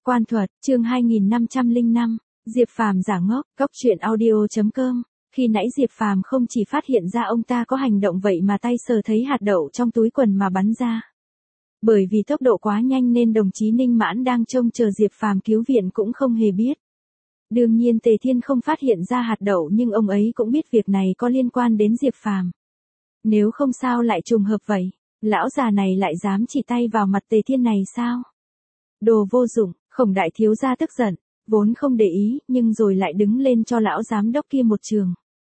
Quan thuật, chương 2505, Diệp Phàm giả ngốc, góc truyện audio.com. Khi nãy Diệp Phàm không chỉ phát hiện ra ông ta có hành động vậy mà tay sờ thấy hạt đậu trong túi quần mà bắn ra. Bởi vì tốc độ quá nhanh nên đồng chí Ninh Mãn đang trông chờ Diệp Phàm cứu viện cũng không hề biết. Đương nhiên Tề Thiên không phát hiện ra hạt đậu nhưng ông ấy cũng biết việc này có liên quan đến Diệp Phàm. Nếu không sao lại trùng hợp vậy, lão già này lại dám chỉ tay vào mặt Tề Thiên này sao? Đồ vô dụng, Khổng đại thiếu gia tức giận, vốn không để ý nhưng rồi lại đứng lên cho lão giám đốc kia một trường.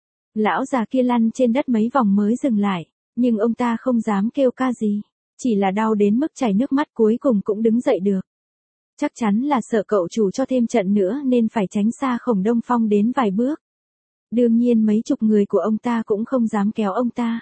Lão già kia lăn trên đất mấy vòng mới dừng lại, nhưng ông ta không dám kêu ca gì, chỉ là đau đến mức chảy nước mắt cuối cùng cũng đứng dậy được. Chắc chắn là sợ cậu chủ cho thêm trận nữa nên phải tránh xa Khổng Đông Phong đến vài bước. Đương nhiên mấy chục người của ông ta cũng không dám kéo ông ta.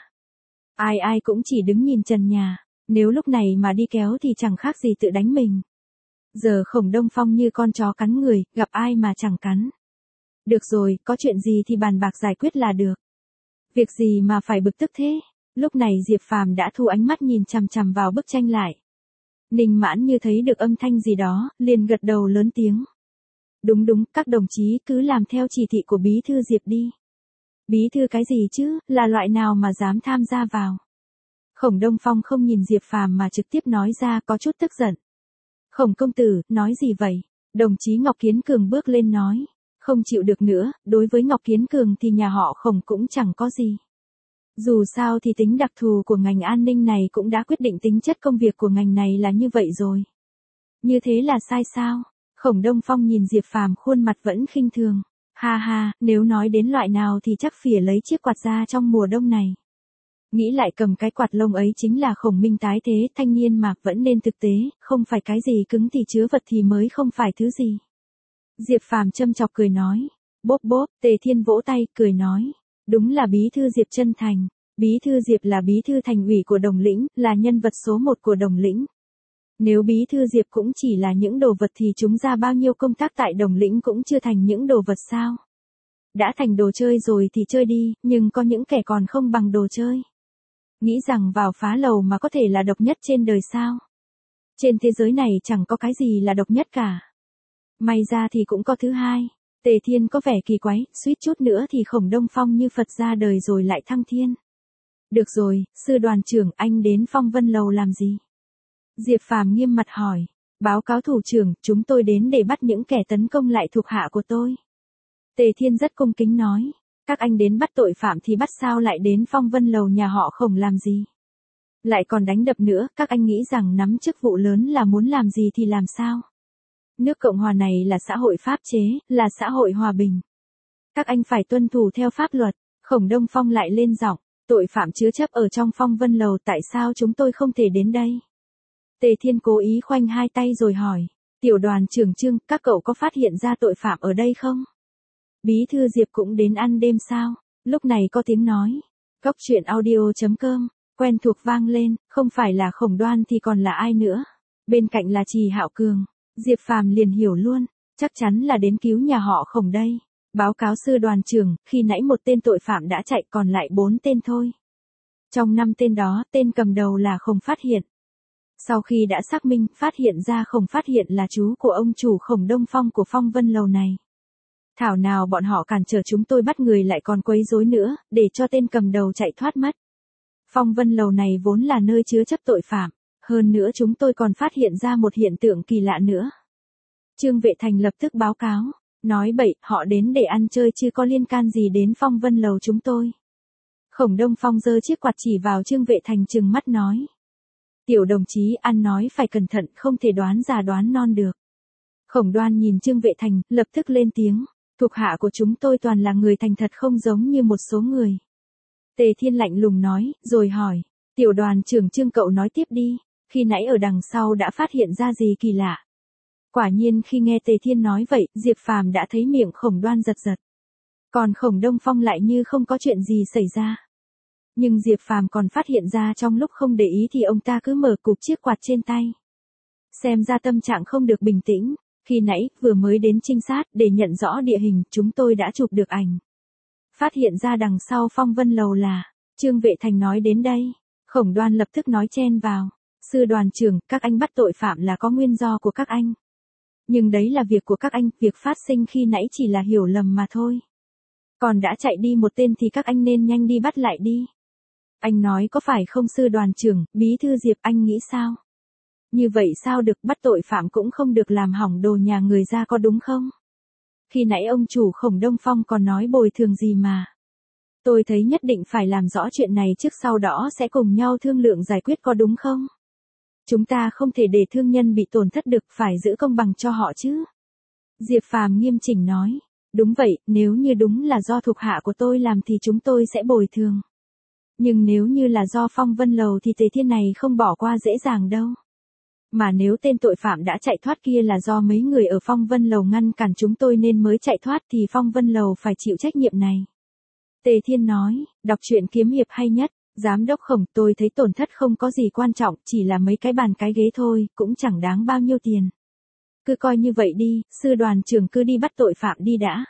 Ai ai cũng chỉ đứng nhìn trần nhà, nếu lúc này mà đi kéo thì chẳng khác gì tự đánh mình. Giờ Khổng Đông Phong như con chó cắn người, gặp ai mà chẳng cắn. Được rồi, có chuyện gì thì bàn bạc giải quyết là được. Việc gì mà phải bực tức thế? Lúc này Diệp Phàm đã thu ánh mắt nhìn chằm chằm vào bức tranh lại. Ninh Mãn như thấy được âm thanh gì đó, liền gật đầu lớn tiếng. Đúng đúng, các đồng chí cứ làm theo chỉ thị của bí thư Diệp đi. Bí thư cái gì chứ, là loại nào mà dám tham gia vào? Khổng Đông Phong không nhìn Diệp Phàm mà trực tiếp nói ra có chút tức giận. Khổng công tử, nói gì vậy? Đồng chí Ngọc Kiến Cường bước lên nói. Không chịu được nữa, đối với Ngọc Kiến Cường thì nhà họ Khổng cũng chẳng có gì. Dù sao thì tính đặc thù của ngành an ninh này cũng đã quyết định tính chất công việc của ngành này là như vậy rồi. Như thế là sai sao? Khổng Đông Phong nhìn Diệp Phàm khuôn mặt vẫn khinh thường. Ha ha, nếu nói đến loại nào thì chắc phỉa lấy chiếc quạt ra trong mùa đông này. Nghĩ lại cầm cái quạt lông ấy chính là Khổng Minh tái thế, thanh niên mà vẫn nên thực tế, không phải cái gì cứng thì chứa vật thì mới không phải thứ gì. Diệp Phàm châm chọc cười nói. Bốp bốp, Tề Thiên vỗ tay, cười nói. Đúng là bí thư Diệp chân thành. Bí thư Diệp là bí thư thành ủy của Đồng Lĩnh, là nhân vật số 1 của Đồng Lĩnh. Nếu bí thư Diệp cũng chỉ là những đồ vật thì chúng ra bao nhiêu công tác tại Đồng Lĩnh cũng chưa thành những đồ vật sao? Đã thành đồ chơi rồi thì chơi đi, nhưng có những kẻ còn không bằng đồ chơi. Nghĩ rằng vào phá lầu mà có thể là độc nhất trên đời sao? Trên thế giới này chẳng có cái gì là độc nhất cả. May ra thì cũng có thứ hai. Tề Thiên có vẻ kỳ quái, suýt chút nữa thì Khổng Đông Phong như Phật ra đời rồi lại thăng thiên. Được rồi, sư đoàn trưởng, anh đến Phong Vân Lầu làm gì? Diệp Phàm nghiêm mặt hỏi. Báo cáo thủ trưởng, chúng tôi đến để bắt những kẻ tấn công lại thuộc hạ của tôi. Tề Thiên rất cung kính nói. Các anh đến bắt tội phạm thì bắt sao lại đến Phong Vân Lầu nhà họ Khổng làm gì? Lại còn đánh đập nữa, các anh nghĩ rằng nắm chức vụ lớn là muốn làm gì thì làm sao? Nước Cộng hòa này là xã hội pháp chế, là xã hội hòa bình. Các anh phải tuân thủ theo pháp luật. Khổng Đông Phong lại lên giọng. Tội phạm chứa chấp ở trong Phong Vân Lầu, tại sao chúng tôi không thể đến đây? Tề Thiên cố ý khoanh hai tay rồi hỏi. Tiểu đoàn trưởng Trương, các cậu có phát hiện ra tội phạm ở đây không? Bí thư Diệp cũng đến ăn đêm sao? Lúc này có tiếng nói. Góc truyện audio.com, quen thuộc vang lên, không phải là Khổng Đoan thì còn là ai nữa? Bên cạnh là Trì Hạo Cường. Diệp Phàm liền hiểu luôn, chắc chắn là đến cứu nhà họ Khổng đây. Báo cáo sư đoàn trưởng, khi nãy một tên tội phạm đã chạy còn lại 4 tên thôi. Trong 5 tên đó, tên cầm đầu là Khổng Phát Hiện. Sau khi đã xác minh, phát hiện ra Khổng Phát Hiện là chú của ông chủ Khổng Đông Phong của Phong Vân Lầu này. Thảo nào bọn họ cản trở chúng tôi bắt người lại còn quấy rối nữa, để cho tên cầm đầu chạy thoát mất. Phong Vân Lầu này vốn là nơi chứa chấp tội phạm. Hơn nữa chúng tôi còn phát hiện ra một hiện tượng kỳ lạ nữa. Trương Vệ Thành lập tức báo cáo. Nói bậy, họ đến để ăn chơi chứ có liên can gì đến Phong Vân Lầu chúng tôi. Khổng Đông Phong giơ chiếc quạt chỉ vào Trương Vệ Thành trừng mắt nói. Tiểu đồng chí ăn nói phải cẩn thận, không thể đoán già đoán non được. Khổng Đoan nhìn Trương Vệ Thành, lập tức lên tiếng. Thuộc hạ của chúng tôi toàn là người thành thật không giống như một số người. Tề Thiên lạnh lùng nói, rồi hỏi. Tiểu đoàn trưởng Trương cậu nói tiếp đi. Khi nãy ở đằng sau đã phát hiện ra gì kỳ lạ? Quả nhiên khi nghe Tề Thiên nói vậy, Diệp Phàm đã thấy miệng Khổng Đoan giật giật. Còn Khổng Đông Phong lại như không có chuyện gì xảy ra. Nhưng Diệp Phàm còn phát hiện ra trong lúc không để ý thì ông ta cứ mở cụp chiếc quạt trên tay. Xem ra tâm trạng không được bình tĩnh. Khi nãy, vừa mới đến trinh sát để nhận rõ địa hình, chúng tôi đã chụp được ảnh. Phát hiện ra đằng sau Phong Vân Lầu là, Trương Vệ Thành nói đến đây. Khổng Đoan lập tức nói chen vào. Sư đoàn trưởng, các anh bắt tội phạm là có nguyên do của các anh. Nhưng đấy là việc của các anh, việc phát sinh khi nãy chỉ là hiểu lầm mà thôi. Còn đã chạy đi một tên thì các anh nên nhanh đi bắt lại đi. Anh nói có phải không sư đoàn trưởng, bí thư Diệp, anh nghĩ sao? Như vậy sao được, bắt tội phạm cũng không được làm hỏng đồ nhà người ra có đúng không? Khi nãy ông chủ Khổng Đông Phong còn nói bồi thường gì mà. Tôi thấy nhất định phải làm rõ chuyện này trước, sau đó sẽ cùng nhau thương lượng giải quyết có đúng không? Chúng ta không thể để thương nhân bị tổn thất được, phải giữ công bằng cho họ chứ. Diệp Phàm nghiêm chỉnh nói. Đúng vậy, nếu như đúng là do thuộc hạ của tôi làm thì chúng tôi sẽ bồi thường. Nhưng nếu như là do Phong Vân Lầu thì Tề Thiên này không bỏ qua dễ dàng đâu. Mà nếu tên tội phạm đã chạy thoát kia là do mấy người ở Phong Vân Lầu ngăn cản chúng tôi nên mới chạy thoát thì Phong Vân Lầu phải chịu trách nhiệm này. Tề Thiên nói, đọc truyện kiếm hiệp hay nhất. Giám đốc Khổng, tôi thấy tổn thất không có gì quan trọng, chỉ là mấy cái bàn cái ghế thôi, cũng chẳng đáng bao nhiêu tiền. Cứ coi như vậy đi, sư đoàn trưởng cứ đi bắt tội phạm đi đã.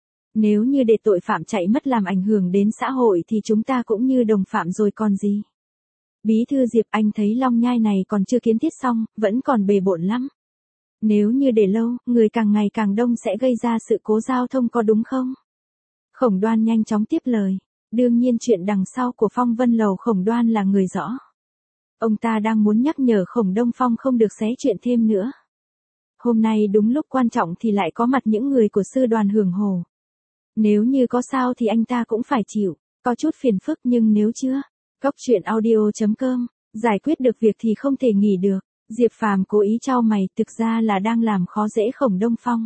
Nếu như để tội phạm chạy mất làm ảnh hưởng đến xã hội thì chúng ta cũng như đồng phạm rồi còn gì. Bí thư Diệp, anh thấy Long Nhai này còn chưa kiến thiết xong, vẫn còn bề bộn lắm. Nếu như để lâu, người càng ngày càng đông sẽ gây ra sự cố giao thông có đúng không? Khổng Đoan nhanh chóng tiếp lời. Đương nhiên chuyện đằng sau của Phong Vân Lầu Khổng Đoan là người rõ. Ông ta đang muốn nhắc nhở Khổng Đông Phong không được xé chuyện thêm nữa. Hôm nay đúng lúc quan trọng thì lại có mặt những người của sư đoàn hưởng hồ. Nếu như có sao thì anh ta cũng phải chịu, có chút phiền phức nhưng nếu chưa, Cốc truyện audio.com, giải quyết được việc thì không thể nghỉ được. Diệp Phàm cố ý chau mày, thực ra là đang làm khó dễ Khổng Đông Phong.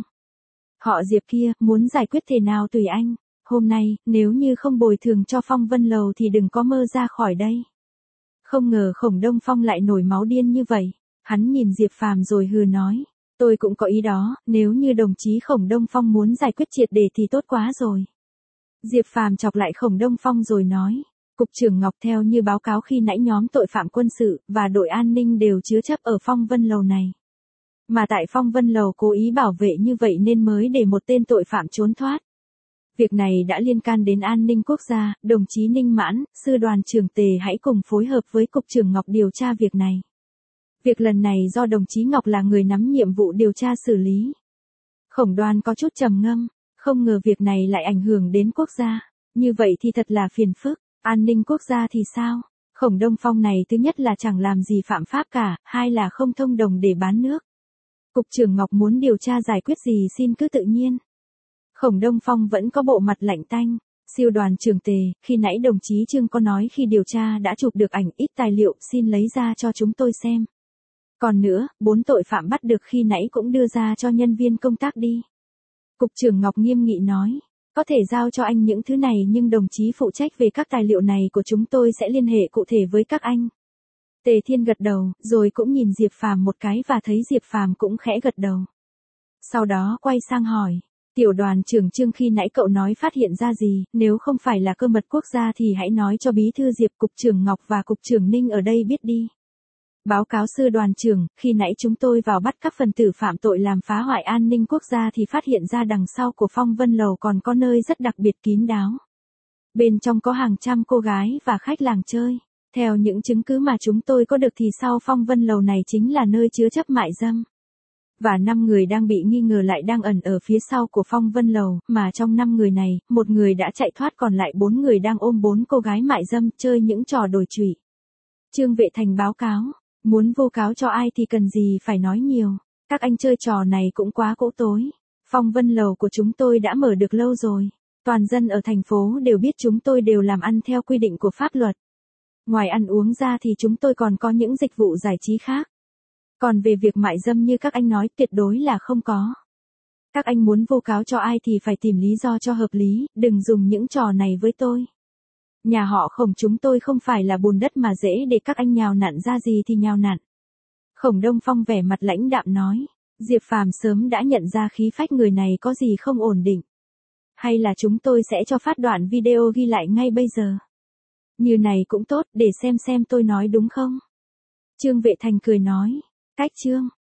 Họ Diệp kia, muốn giải quyết thế nào tùy anh. Hôm nay, nếu như không bồi thường cho Phong Vân Lầu thì đừng có mơ ra khỏi đây. Không ngờ Khổng Đông Phong lại nổi máu điên như vậy. Hắn nhìn Diệp Phàm rồi hừ nói. Tôi cũng có ý đó, nếu như đồng chí Khổng Đông Phong muốn giải quyết triệt để thì tốt quá rồi. Diệp Phàm chọc lại Khổng Đông Phong rồi nói. Cục trưởng Ngọc, theo như báo cáo khi nãy nhóm tội phạm quân sự và đội an ninh đều chứa chấp ở Phong Vân Lầu này. Mà tại Phong Vân Lầu cố ý bảo vệ như vậy nên mới để một tên tội phạm trốn thoát. Việc này đã liên can đến an ninh quốc gia, đồng chí Ninh Mãn, sư đoàn trưởng Tề hãy cùng phối hợp với Cục trưởng Ngọc điều tra việc này. Việc lần này do đồng chí Ngọc là người nắm nhiệm vụ điều tra xử lý. Khổng Đoan có chút trầm ngâm, không ngờ việc này lại ảnh hưởng đến quốc gia. Như vậy thì thật là phiền phức, an ninh quốc gia thì sao? Khổng Đông Phong này thứ nhất là chẳng làm gì phạm pháp cả, hai là không thông đồng để bán nước. Cục trưởng Ngọc muốn điều tra giải quyết gì xin cứ tự nhiên. Khổng Đông Phong vẫn có bộ mặt lạnh tanh. Siêu đoàn trưởng Tề, khi nãy đồng chí Trương có nói khi điều tra đã chụp được ảnh ít tài liệu, xin lấy ra cho chúng tôi xem. Còn nữa, 4 tội phạm bắt được khi nãy cũng đưa ra cho nhân viên công tác đi. Cục trưởng Ngọc nghiêm nghị nói, có thể giao cho anh những thứ này nhưng đồng chí phụ trách về các tài liệu này của chúng tôi sẽ liên hệ cụ thể với các anh. Tề Thiên gật đầu, rồi cũng nhìn Diệp Phàm một cái và thấy Diệp Phàm cũng khẽ gật đầu. Sau đó quay sang hỏi, tiểu đoàn trưởng Trương khi nãy cậu nói phát hiện ra gì, nếu không phải là cơ mật quốc gia thì hãy nói cho bí thư Diệp, cục trưởng Ngọc và cục trưởng Ninh ở đây biết đi. Báo cáo sư đoàn trưởng, khi nãy chúng tôi vào bắt các phần tử phạm tội làm phá hoại an ninh quốc gia thì phát hiện ra đằng sau của Phong Vân Lầu còn có nơi rất đặc biệt kín đáo. Bên trong có hàng trăm cô gái và khách làng chơi. Theo những chứng cứ mà chúng tôi có được thì sau Phong Vân Lầu này chính là nơi chứa chấp mại dâm. Và 5 người đang bị nghi ngờ lại đang ẩn ở phía sau của Phong Vân Lầu, mà trong 5 người này, một người đã chạy thoát còn lại 4 người đang ôm 4 cô gái mại dâm chơi những trò đồi trụy. Trương Vệ Thành báo cáo, muốn vô cáo cho ai thì cần gì phải nói nhiều, các anh chơi trò này cũng quá cỗ tối. Phong Vân Lầu của chúng tôi đã mở được lâu rồi, toàn dân ở thành phố đều biết chúng tôi đều làm ăn theo quy định của pháp luật. Ngoài ăn uống ra thì chúng tôi còn có những dịch vụ giải trí khác. Còn về việc mại dâm như các anh nói tuyệt đối là không có. Các anh muốn vô cáo cho ai thì phải tìm lý do cho hợp lý, đừng dùng những trò này với tôi. Nhà họ Khổng chúng tôi không phải là bùn đất mà dễ để các anh nhào nặn ra gì thì nhào nặn. Khổng Đông Phong vẻ mặt lãnh đạm nói, Diệp Phàm sớm đã nhận ra khí phách người này có gì không ổn định. Hay là chúng tôi sẽ cho phát đoạn video ghi lại ngay bây giờ. Như này cũng tốt để xem tôi nói đúng không? Trương Vệ Thành cười nói, cách Trương.